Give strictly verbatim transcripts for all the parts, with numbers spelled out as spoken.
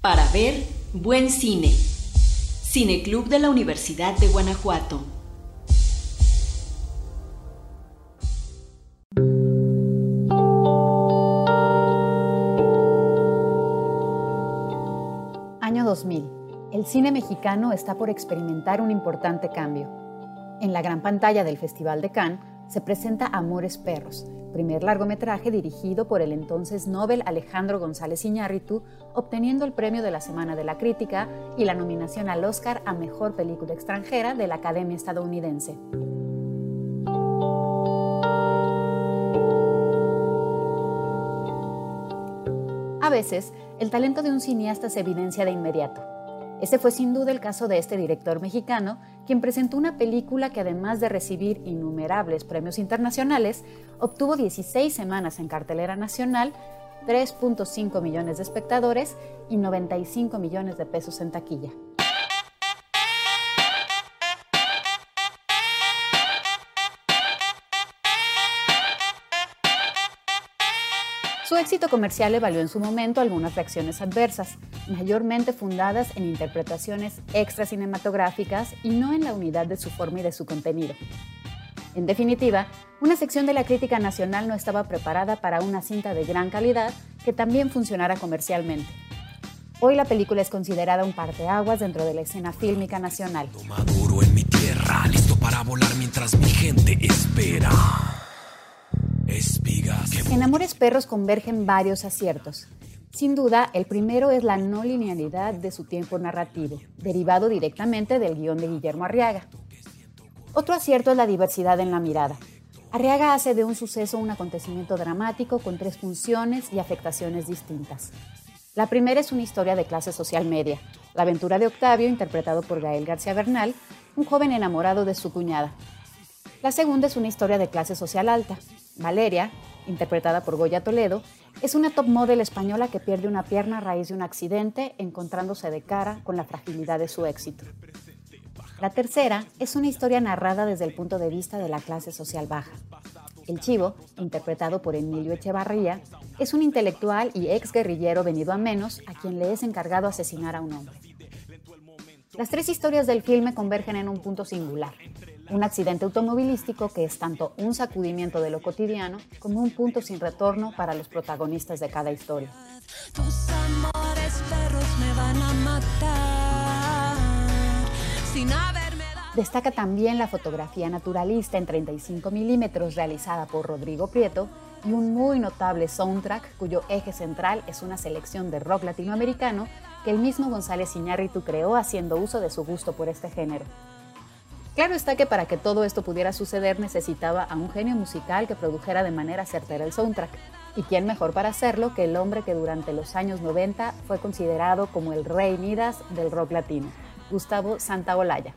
Para ver buen cine. Cineclub de la Universidad de Guanajuato. Año dos mil. El cine mexicano está por experimentar un importante cambio. En la gran pantalla del Festival de Cannes se presenta Amores Perros, primer largometraje dirigido por el entonces Nobel Alejandro González Iñárritu, obteniendo el premio de la Semana de la Crítica y la nominación al Oscar a Mejor Película Extranjera de la Academia Estadounidense. A veces, el talento de un cineasta se evidencia de inmediato. Ese fue sin duda el caso de este director mexicano, quien presentó una película que, además de recibir innumerables premios internacionales, obtuvo dieciséis semanas en cartelera nacional, tres punto cinco millones de espectadores y noventa y cinco millones de pesos en taquilla. Su éxito comercial le valió en su momento algunas reacciones adversas, mayormente fundadas en interpretaciones extra cinematográficas y no en la unidad de su forma y de su contenido. En definitiva, una sección de la crítica nacional no estaba preparada para una cinta de gran calidad que también funcionara comercialmente. Hoy la película es considerada un parteaguas dentro de la escena fílmica nacional. Maduro en mi tierra, listo para volar mientras mi gente espera. Espigas. En Amores Perros convergen varios aciertos. Sin duda, el primero es la no linealidad de su tiempo narrativo, derivado directamente del guión de Guillermo Arriaga. Otro acierto es la diversidad en la mirada. Arriaga hace de un suceso un acontecimiento dramático con tres funciones y afectaciones distintas. La primera es una historia de clase social media, la aventura de Octavio, interpretado por Gael García Bernal, un joven enamorado de su cuñada. La segunda es una historia de clase social alta. Valeria, interpretada por Goya Toledo, es una top model española que pierde una pierna a raíz de un accidente, encontrándose de cara con la fragilidad de su éxito. La tercera es una historia narrada desde el punto de vista de la clase social baja. El Chivo, interpretado por Emilio Echevarría, es un intelectual y ex guerrillero venido a menos a quien le es encargado asesinar a un hombre. Las tres historias del filme convergen en un punto singular. Un accidente automovilístico que es tanto un sacudimiento de lo cotidiano como un punto sin retorno para los protagonistas de cada historia. Tus amores perros me van a matar sin haberme dado... Destaca también la fotografía naturalista en treinta y cinco milímetros realizada por Rodrigo Prieto y un muy notable soundtrack cuyo eje central es una selección de rock latinoamericano que el mismo González Iñárritu creó haciendo uso de su gusto por este género. Claro está que para que todo esto pudiera suceder necesitaba a un genio musical que produjera de manera certera el soundtrack. ¿Y quién mejor para hacerlo que el hombre que durante los años noventa fue considerado como el rey Midas del rock latino, Gustavo Santaolalla?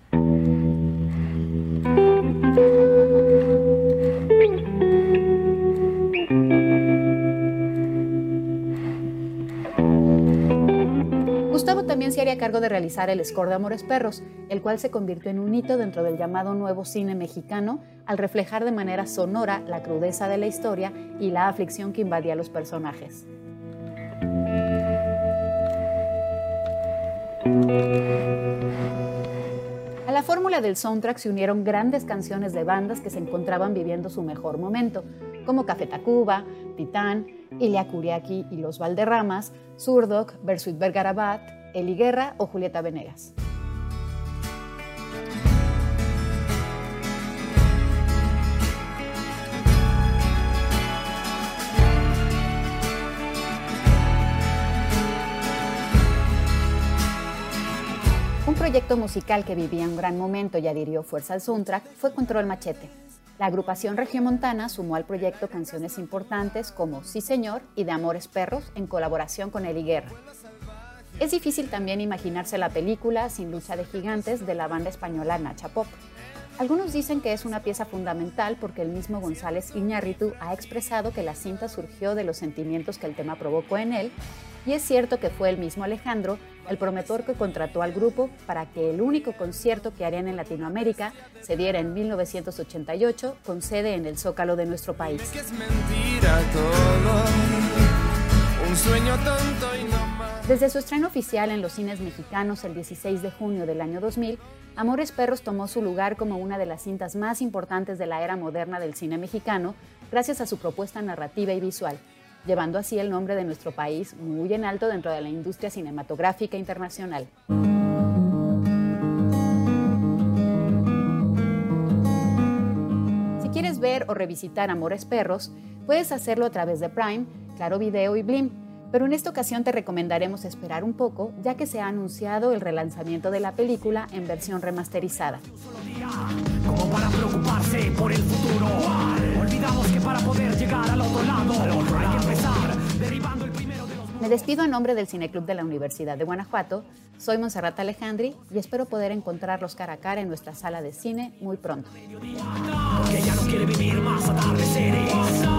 Gustavo también se haría cargo de realizar el score de Amores Perros, el cual se convirtió en un hito dentro del llamado nuevo cine mexicano, al reflejar de manera sonora la crudeza de la historia y la aflicción que invadía a los personajes. A la fórmula del soundtrack se unieron grandes canciones de bandas que se encontraban viviendo su mejor momento, como Café Tacuba, Titán, Ilia Kuriaki y Los Valderramas, Zurdok, Bersuit Vergarabat, Eli Guerra o Julieta Venegas. Un proyecto musical que vivía un gran momento y adhirió fuerza al soundtrack fue Control Machete. La agrupación regiomontana sumó al proyecto canciones importantes como Sí Señor y De Amores Perros en colaboración con Eli Guerra. Es difícil también imaginarse la película sin Lucha de Gigantes de la banda española Nacha Pop. Algunos dicen que es una pieza fundamental porque el mismo González Iñárritu ha expresado que la cinta surgió de los sentimientos que el tema provocó en él, y es cierto que fue el mismo Alejandro el promotor que contrató al grupo para que el único concierto que harían en Latinoamérica se diera en mil novecientos ochenta y ocho con sede en el Zócalo de nuestro país. Es mentira todo, un sueño tonto y no más. Desde su estreno oficial en los cines mexicanos el dieciséis de junio del año dos mil, Amores Perros tomó su lugar como una de las cintas más importantes de la era moderna del cine mexicano, gracias a su propuesta narrativa y visual, llevando así el nombre de nuestro país muy en alto dentro de la industria cinematográfica internacional. Si quieres ver o revisitar Amores Perros, puedes hacerlo a través de Prime, Claro Video y Blim, pero en esta ocasión te recomendaremos esperar un poco, ya que se ha anunciado el relanzamiento de la película en versión remasterizada. Como para preocuparse por el futuro. Olvidamos que para poder llegar al otro lado hay que empezar derribando el primero de los... Me despido a nombre del Cineclub de la Universidad de Guanajuato. Soy Montserrat Alejandri y espero poder encontrarlos cara a cara en nuestra sala de cine muy pronto. Que ya no quiere vivir más atardeceres.